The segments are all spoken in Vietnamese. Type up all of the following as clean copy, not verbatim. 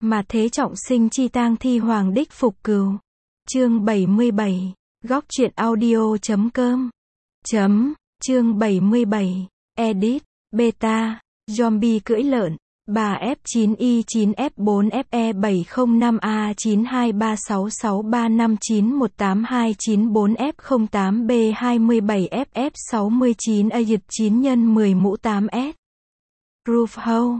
Mà thế trọng sinh chi tang thi hoàng đích phục cừu. Chương 77. Góc truyện audio.com. Chương 77. Edit. Beta. Zombie cưỡi lợn. Bà F9E9F4FE705A923663594F08B27FF69 nhân 10 mũ 8S. Roof Hole.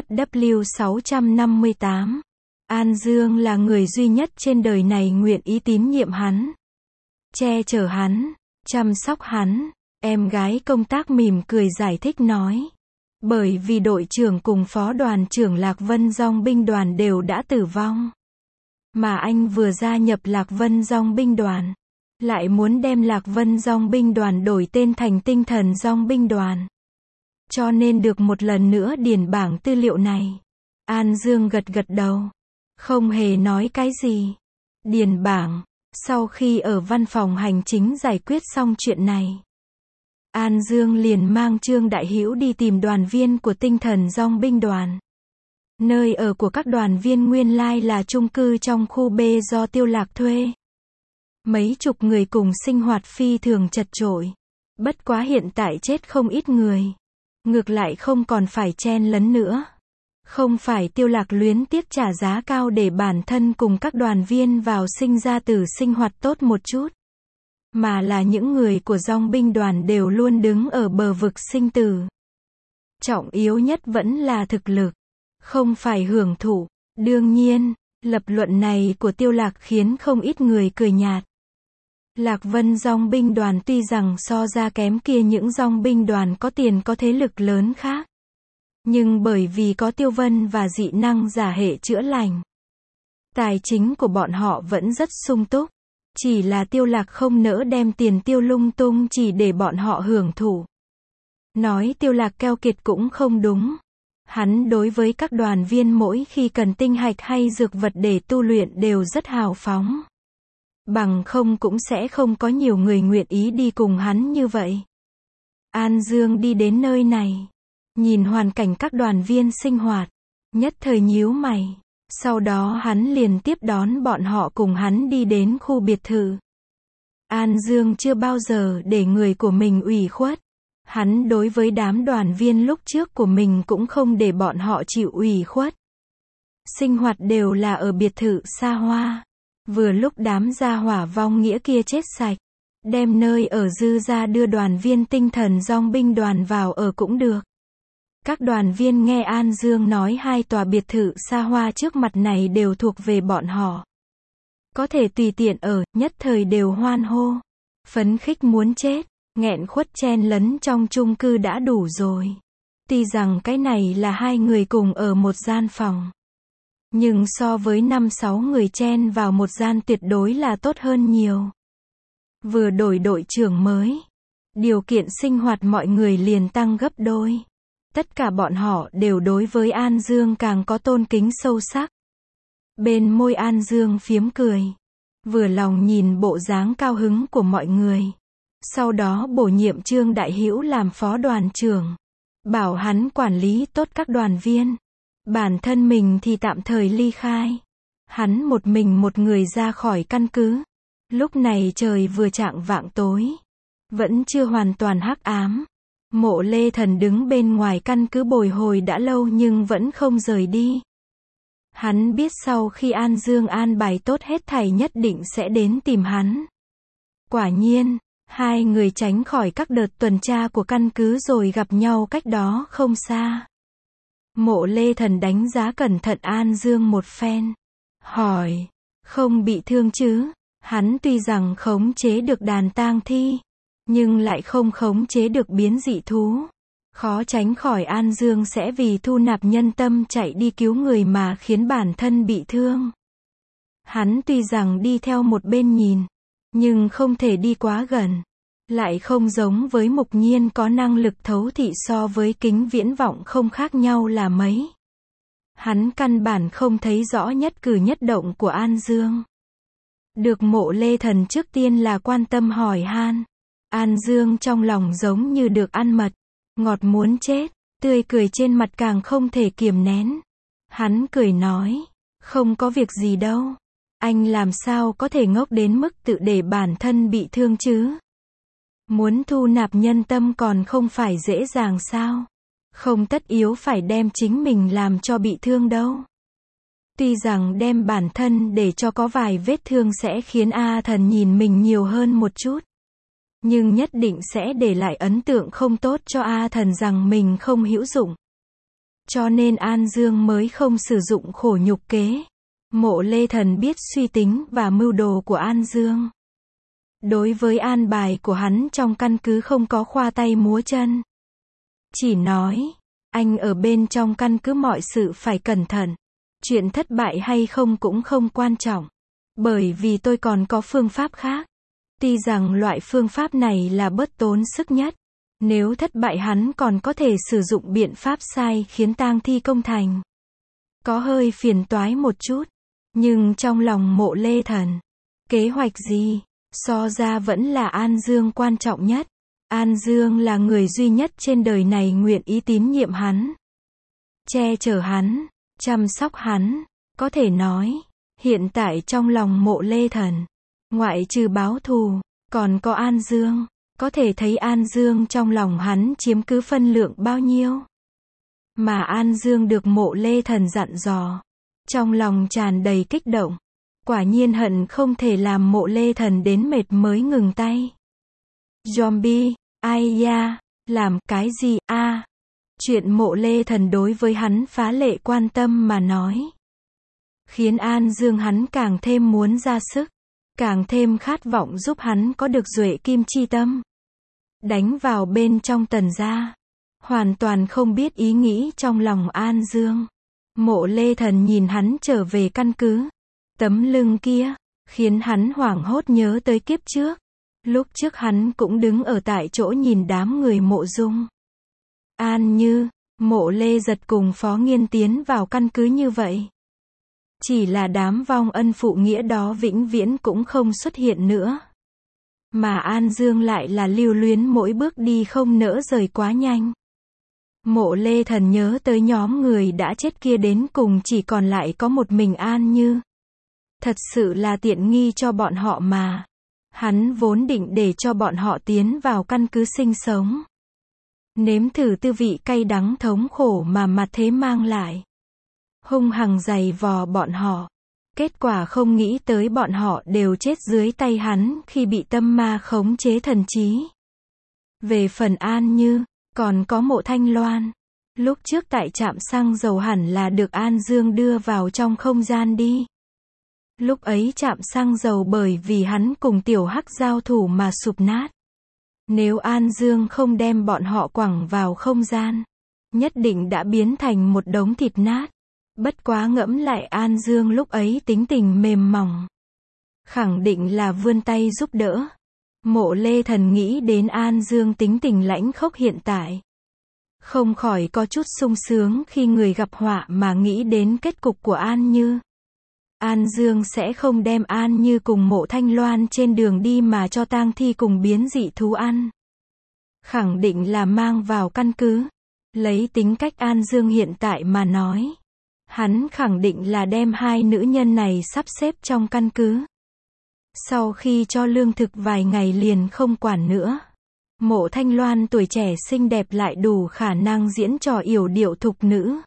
FW658. An Dương là người duy nhất trên đời này nguyện ý tín nhiệm hắn, che chở hắn, chăm sóc hắn. Em gái công tác mỉm cười giải thích nói. Bởi vì đội trưởng cùng phó đoàn trưởng Lạc Vân Dong binh đoàn đều đã tử vong. Mà anh vừa gia nhập Lạc Vân Dong binh đoàn, lại muốn đem Lạc Vân Dong binh đoàn đổi tên thành Tinh Thần Dong binh đoàn. Cho nên được một lần nữa điền bảng tư liệu này. An Dương gật gật đầu, không hề nói cái gì. Điền bảng. Sau khi ở văn phòng hành chính giải quyết xong chuyện này, An Dương liền mang Trương Đại Hữu đi tìm đoàn viên của Tinh Thần Dong binh đoàn. Nơi ở của các đoàn viên nguyên lai là chung cư trong khu B do Tiêu Lạc thuê. Mấy chục người cùng sinh hoạt phi thường chật chội. Bất quá hiện tại chết không ít người. Ngược lại không còn phải chen lấn nữa. Không phải Tiêu Lạc luyến tiếc trả giá cao để bản thân cùng các đoàn viên vào sinh ra tử sinh hoạt tốt một chút. Mà là những người của Dong binh đoàn đều luôn đứng ở bờ vực sinh tử. Trọng yếu nhất vẫn là thực lực, không phải hưởng thụ. Đương nhiên, lập luận này của Tiêu Lạc khiến không ít người cười nhạt. Lạc Vân Dong binh đoàn tuy rằng so ra kém kia những Dong binh đoàn có tiền có thế lực lớn khác. Nhưng bởi vì có Tiêu Vân và dị năng giả hệ chữa lành, tài chính của bọn họ vẫn rất sung túc. Chỉ là Tiêu Lạc không nỡ đem tiền tiêu lung tung chỉ để bọn họ hưởng thụ. Nói Tiêu Lạc keo kiệt cũng không đúng. Hắn đối với các đoàn viên mỗi khi cần tinh hạch hay dược vật để tu luyện đều rất hào phóng. Bằng không cũng sẽ không có nhiều người nguyện ý đi cùng hắn như vậy. An Dương đi đến nơi này, nhìn hoàn cảnh các đoàn viên sinh hoạt, nhất thời nhíu mày. Sau đó hắn liền tiếp đón bọn họ cùng hắn đi đến khu biệt thự. An Dương chưa bao giờ để người của mình ủy khuất. Hắn đối với đám đoàn viên lúc trước của mình cũng không để bọn họ chịu ủy khuất. Sinh hoạt đều là ở biệt thự xa hoa. Vừa lúc đám gia hỏa vong nghĩa kia chết sạch, đem nơi ở dư ra đưa đoàn viên Tinh Thần Dong binh đoàn vào ở cũng được. Các đoàn viên nghe An Dương nói hai tòa biệt thự xa hoa trước mặt này đều thuộc về bọn họ, có thể tùy tiện ở, nhất thời đều hoan hô, phấn khích muốn chết. Nghẹn khuất chen lấn trong chung cư đã đủ rồi. Tuy rằng cái này là hai người cùng ở một gian phòng, nhưng so với 5-6 người chen vào một gian tuyệt đối là tốt hơn nhiều. Vừa đổi đội trưởng mới, điều kiện sinh hoạt mọi người liền tăng gấp đôi. Tất cả bọn họ đều đối với An Dương càng có tôn kính sâu sắc. Bên môi An Dương phiếm cười, vừa lòng nhìn bộ dáng cao hứng của mọi người. Sau đó bổ nhiệm Trương Đại Hữu làm phó đoàn trưởng, bảo hắn quản lý tốt các đoàn viên. Bản thân mình thì tạm thời ly khai. Hắn một mình một người ra khỏi căn cứ. Lúc này trời vừa chạng vạng tối, vẫn chưa hoàn toàn hắc ám. Mộ Lê Thần đứng bên ngoài căn cứ bồi hồi đã lâu nhưng vẫn không rời đi. Hắn biết sau khi An Dương an bài tốt hết thảy nhất định sẽ đến tìm hắn. Quả nhiên, hai người tránh khỏi các đợt tuần tra của căn cứ rồi gặp nhau cách đó không xa. Mộ Lê Thần đánh giá cẩn thận An Dương một phen, hỏi, không bị thương chứ? Hắn tuy rằng khống chế được đàn tang thi, nhưng lại không khống chế được biến dị thú. Khó tránh khỏi An Dương sẽ vì thu nạp nhân tâm chạy đi cứu người mà khiến bản thân bị thương. Hắn tuy rằng đi theo một bên nhìn, nhưng không thể đi quá gần. Lại không giống với Mục Nhiên có năng lực thấu thị so với kính viễn vọng không khác nhau là mấy. Hắn căn bản không thấy rõ nhất cử nhất động của An Dương. Được Mộ Lê Thần trước tiên là quan tâm hỏi han. An Dương trong lòng giống như được ăn mật, ngọt muốn chết, tươi cười trên mặt càng không thể kiềm nén. Hắn cười nói, Không có việc gì đâu. Anh làm sao có thể ngốc đến mức tự để bản thân bị thương chứ? Muốn thu nạp nhân tâm còn không phải dễ dàng sao? Không tất yếu phải đem chính mình làm cho bị thương đâu. Tuy rằng đem bản thân để cho có vài vết thương sẽ khiến A Thần nhìn mình nhiều hơn một chút. Nhưng nhất định sẽ để lại ấn tượng không tốt cho A Thần rằng mình không hữu dụng. Cho nên An Dương mới không sử dụng khổ nhục kế. Mộ Lê Thần biết suy tính và mưu đồ của An Dương. Đối với an bài của hắn trong căn cứ không có khoa tay múa chân. Chỉ nói, anh ở bên trong căn cứ mọi sự phải cẩn thận. Chuyện thất bại hay không cũng không quan trọng. Bởi vì tôi còn có phương pháp khác. Tuy rằng loại phương pháp này là bớt tốn sức nhất. Nếu thất bại hắn còn có thể sử dụng biện pháp sai khiến tang thi công thành. Có hơi phiền toái một chút. Nhưng trong lòng Mộ Lê Thần, kế hoạch gì, so ra vẫn là An Dương quan trọng nhất. An Dương là người duy nhất trên đời này nguyện ý tín nhiệm hắn. Che chở hắn, chăm sóc hắn. Có thể nói, hiện tại trong lòng Mộ Lê Thần, ngoại trừ báo thù, còn có An Dương. Có thể thấy An Dương trong lòng hắn chiếm cứ phân lượng bao nhiêu. Mà An Dương được Mộ Lê Thần dặn dò. Trong lòng tràn đầy kích động. Quả nhiên hận không thể làm Mộ Lê Thần đến mệt mới ngừng tay. Zombie, ai da, làm cái gì a? Chuyện Mộ Lê Thần đối với hắn phá lệ quan tâm mà nói. Khiến An Dương hắn càng thêm muốn ra sức. Càng thêm khát vọng giúp hắn có được duệ kim chi tâm. Đánh vào bên trong Tần gia. Hoàn toàn không biết ý nghĩ trong lòng An Dương. Mộ Lê Thần nhìn hắn trở về căn cứ. Tấm lưng kia, khiến hắn hoảng hốt nhớ tới kiếp trước. Lúc trước hắn cũng đứng ở tại chỗ nhìn đám người Mộ Dung, An Như, Mộ Lê Giật cùng Phó Nghiên tiến vào căn cứ như vậy. Chỉ là đám vong ân phụ nghĩa đó vĩnh viễn cũng không xuất hiện nữa. Mà An Dương lại là lưu luyến mỗi bước đi không nỡ rời quá nhanh. Mộ Lê Thần nhớ tới nhóm người đã chết kia đến cùng chỉ còn lại có một mình An Như. Thật sự là tiện nghi cho bọn họ mà. Hắn vốn định để cho bọn họ tiến vào căn cứ sinh sống. Nếm thử tư vị cay đắng thống khổ mà mặt thế mang lại. Hung hăng giày vò bọn họ. Kết quả không nghĩ tới bọn họ đều chết dưới tay hắn khi bị tâm ma khống chế thần trí. Về phần An Như, còn có Mộ Thanh Loan. Lúc trước tại trạm xăng dầu hẳn là được An Dương đưa vào trong không gian đi. Lúc ấy trạm xăng dầu bởi vì hắn cùng Tiểu Hắc giao thủ mà sụp nát. Nếu An Dương không đem bọn họ quẳng vào không gian, nhất định đã biến thành một đống thịt nát. Bất quá ngẫm lại An Dương lúc ấy tính tình mềm mỏng. Khẳng định là vươn tay giúp đỡ. Mộ Lê Thần nghĩ đến An Dương tính tình lãnh khốc hiện tại. Không khỏi có chút sung sướng khi người gặp họa mà nghĩ đến kết cục của An Như. An Dương sẽ không đem An Như cùng Mộ Thanh Loan trên đường đi mà cho tang thi cùng biến dị thú ăn. Khẳng định là mang vào căn cứ. Lấy tính cách An Dương hiện tại mà nói. Hắn khẳng định là đem hai nữ nhân này sắp xếp trong căn cứ. Sau khi cho lương thực vài ngày liền không quản nữa. Mộ Thanh Loan tuổi trẻ xinh đẹp lại đủ khả năng diễn trò yểu điệu thục nữ.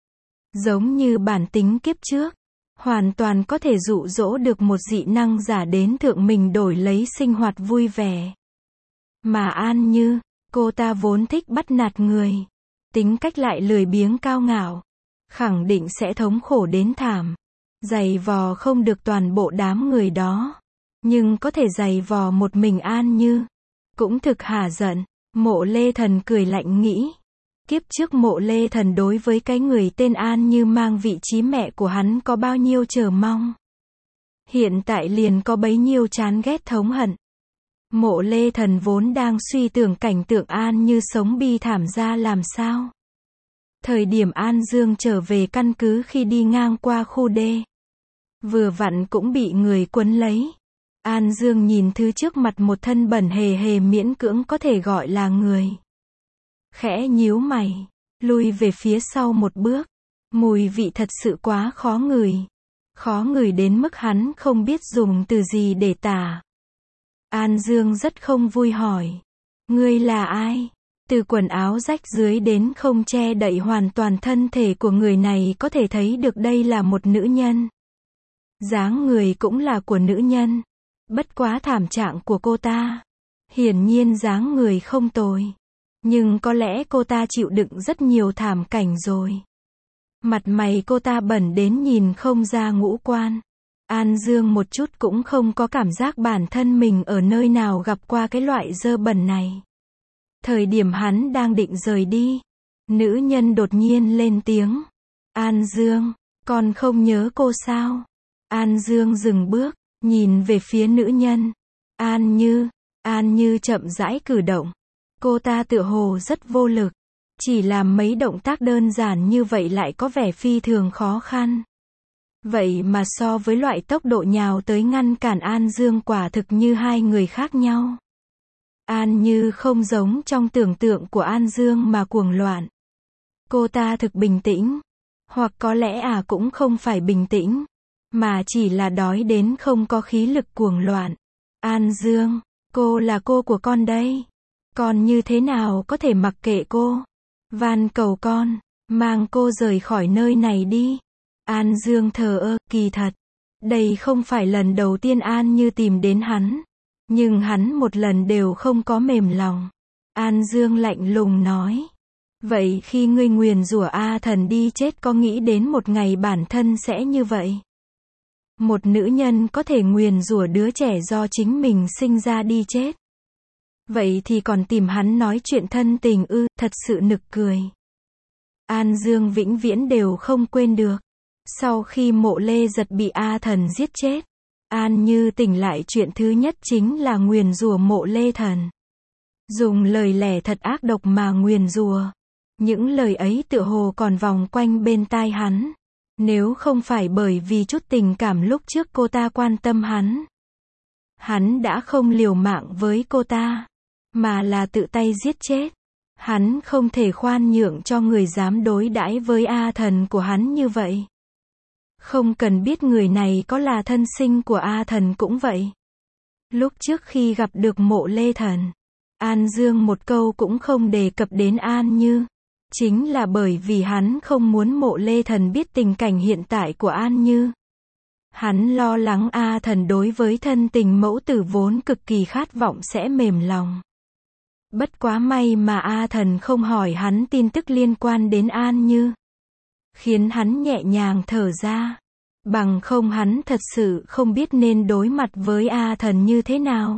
Giống như bản tính kiếp trước. Hoàn toàn có thể dụ dỗ được một dị năng giả đến thượng mình đổi lấy sinh hoạt vui vẻ. Mà An Như, cô ta vốn thích bắt nạt người. Tính cách lại lười biếng cao ngạo. Khẳng định sẽ thống khổ đến thảm. Giày vò không được toàn bộ đám người đó. Nhưng có thể giày vò một mình An Như. Cũng thực hả giận. Mộ Lê Thần cười lạnh nghĩ. Kiếp trước Mộ Lê Thần đối với cái người tên An Như mang vị trí mẹ của hắn có bao nhiêu chờ mong. Hiện tại liền có bấy nhiêu chán ghét thống hận. Mộ Lê Thần vốn đang suy tưởng cảnh tượng An Như sống bi thảm ra làm sao. Thời điểm An Dương trở về căn cứ khi đi ngang qua khu D. Vừa vặn cũng bị người quấn lấy. An Dương nhìn thứ trước mặt một thân bẩn hề hề miễn cưỡng có thể gọi là người. Khẽ nhíu mày, lui về phía sau một bước. Mùi vị thật sự quá khó ngửi. Khó ngửi đến mức hắn không biết dùng từ gì để tả. An Dương rất không vui hỏi. Ngươi là ai? Từ quần áo rách dưới đến không che đậy hoàn toàn thân thể của người này có thể thấy được đây là một nữ nhân. Dáng người cũng là của nữ nhân. Bất quá thảm trạng của cô ta. Hiển nhiên dáng người không tồi. Nhưng có lẽ cô ta chịu đựng rất nhiều thảm cảnh rồi. Mặt mày cô ta bẩn đến nhìn không ra ngũ quan. An Dương một chút cũng không có cảm giác bản thân mình ở nơi nào gặp qua cái loại dơ bẩn này. Thời điểm hắn đang định rời đi, nữ nhân đột nhiên lên tiếng. An Dương, con không nhớ cô sao? An Dương dừng bước, nhìn về phía nữ nhân. An Như chậm rãi cử động. Cô ta tựa hồ rất vô lực. Chỉ làm mấy động tác đơn giản như vậy lại có vẻ phi thường khó khăn. Vậy mà so với loại tốc độ nhào tới ngăn cản An Dương quả thực như hai người khác nhau. An Như không giống trong tưởng tượng của An Dương mà cuồng loạn. Cô ta thực bình tĩnh. Hoặc có lẽ cũng không phải bình tĩnh. Mà chỉ là đói đến không có khí lực cuồng loạn. An Dương, cô là cô của con đây. Con như thế nào có thể mặc kệ cô? Van cầu con, mang cô rời khỏi nơi này đi. An Dương thờ ơ, kỳ thật. Đây không phải lần đầu tiên An Như tìm đến hắn. Nhưng hắn một lần đều không có mềm lòng. An Dương lạnh lùng nói. Vậy khi ngươi nguyền rủa A Thần đi chết có nghĩ đến một ngày bản thân sẽ như vậy? Một nữ nhân có thể nguyền rủa đứa trẻ do chính mình sinh ra đi chết. Vậy thì còn tìm hắn nói chuyện thân tình ư, thật sự nực cười. An Dương vĩnh viễn đều không quên được. Sau khi Mộ Lê Giật bị A Thần giết chết, An Như tỉnh lại chuyện thứ nhất chính là nguyền rủa Mộ Lê Thần. Dùng lời lẽ thật ác độc mà nguyền rủa. Những lời ấy tựa hồ còn vòng quanh bên tai hắn. Nếu không phải bởi vì chút tình cảm lúc trước cô ta quan tâm hắn đã không liều mạng với cô ta, mà là tự tay giết chết. Hắn không thể khoan nhượng cho người dám đối đãi với A Thần của hắn như vậy. Không cần biết người này có là thân sinh của A Thần cũng vậy. Lúc trước khi gặp được Mộ Lê Thần, An Dương một câu cũng không đề cập đến An Như. Chính là bởi vì hắn không muốn Mộ Lê Thần biết tình cảnh hiện tại của An Như. Hắn lo lắng A Thần đối với thân tình mẫu tử vốn cực kỳ khát vọng sẽ mềm lòng. Bất quá may mà A Thần không hỏi hắn tin tức liên quan đến An Như. Khiến hắn nhẹ nhàng thở ra. Bằng không hắn thật sự không biết nên đối mặt với A Thần như thế nào.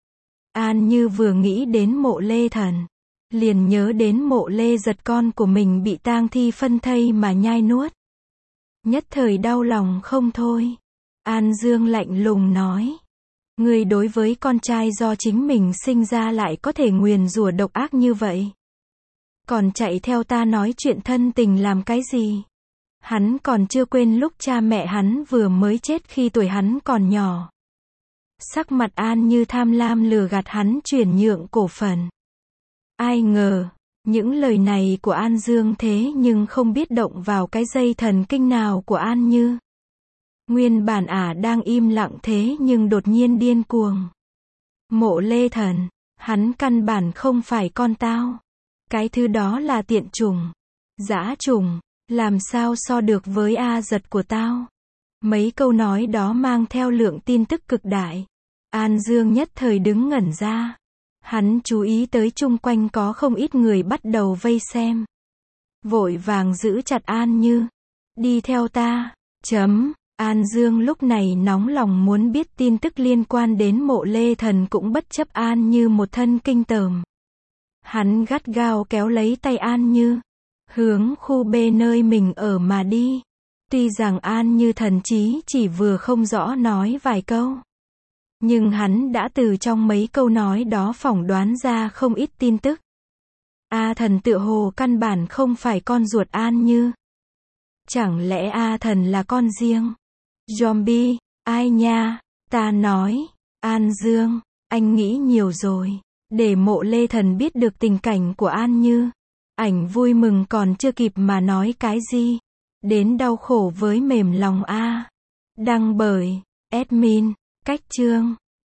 An Như vừa nghĩ đến Mộ Lê Thần, liền nhớ đến Mộ Lê Giật con của mình bị tang thi phân thây mà nhai nuốt. Nhất thời đau lòng không thôi. An Dương lạnh lùng nói. Ngươi đối với con trai do chính mình sinh ra lại có thể nguyền rủa độc ác như vậy. Còn chạy theo ta nói chuyện thân tình làm cái gì? Hắn còn chưa quên lúc cha mẹ hắn vừa mới chết khi tuổi hắn còn nhỏ. Sắc mặt An Như tham lam lừa gạt hắn chuyển nhượng cổ phần. Ai ngờ, những lời này của An Dương thế nhưng không biết động vào cái dây thần kinh nào của An Như. Nguyên bản đang im lặng thế nhưng đột nhiên điên cuồng. Mộ Lê Thần, hắn căn bản không phải con tao. Cái thứ đó là tiện chủng, dã chủng, làm sao so được với A Giật của tao. Mấy câu nói đó mang theo lượng tin tức cực đại. An Dương nhất thời đứng ngẩn ra. Hắn chú ý tới chung quanh có không ít người bắt đầu vây xem. Vội vàng giữ chặt An Như. Đi theo ta. An Dương lúc này nóng lòng muốn biết tin tức liên quan đến Mộ Lê Thần cũng bất chấp An Như một thân kinh tởm. Hắn gắt gao kéo lấy tay An Như. Hướng khu B nơi mình ở mà đi. Tuy rằng An Như thần trí chỉ vừa không rõ nói vài câu. Nhưng hắn đã từ trong mấy câu nói đó phỏng đoán ra không ít tin tức. A Thần tựa hồ căn bản không phải con ruột An Như. Chẳng lẽ A Thần là con riêng? Zombie, ai nha? Ta nói, An Dương, anh nghĩ nhiều rồi. Để Mộ Lê Thần biết được tình cảnh của An Như. Ảnh vui mừng còn chưa kịp mà nói cái gì. Đến đau khổ với mềm lòng a. Đăng bởi admin, Cách Chương.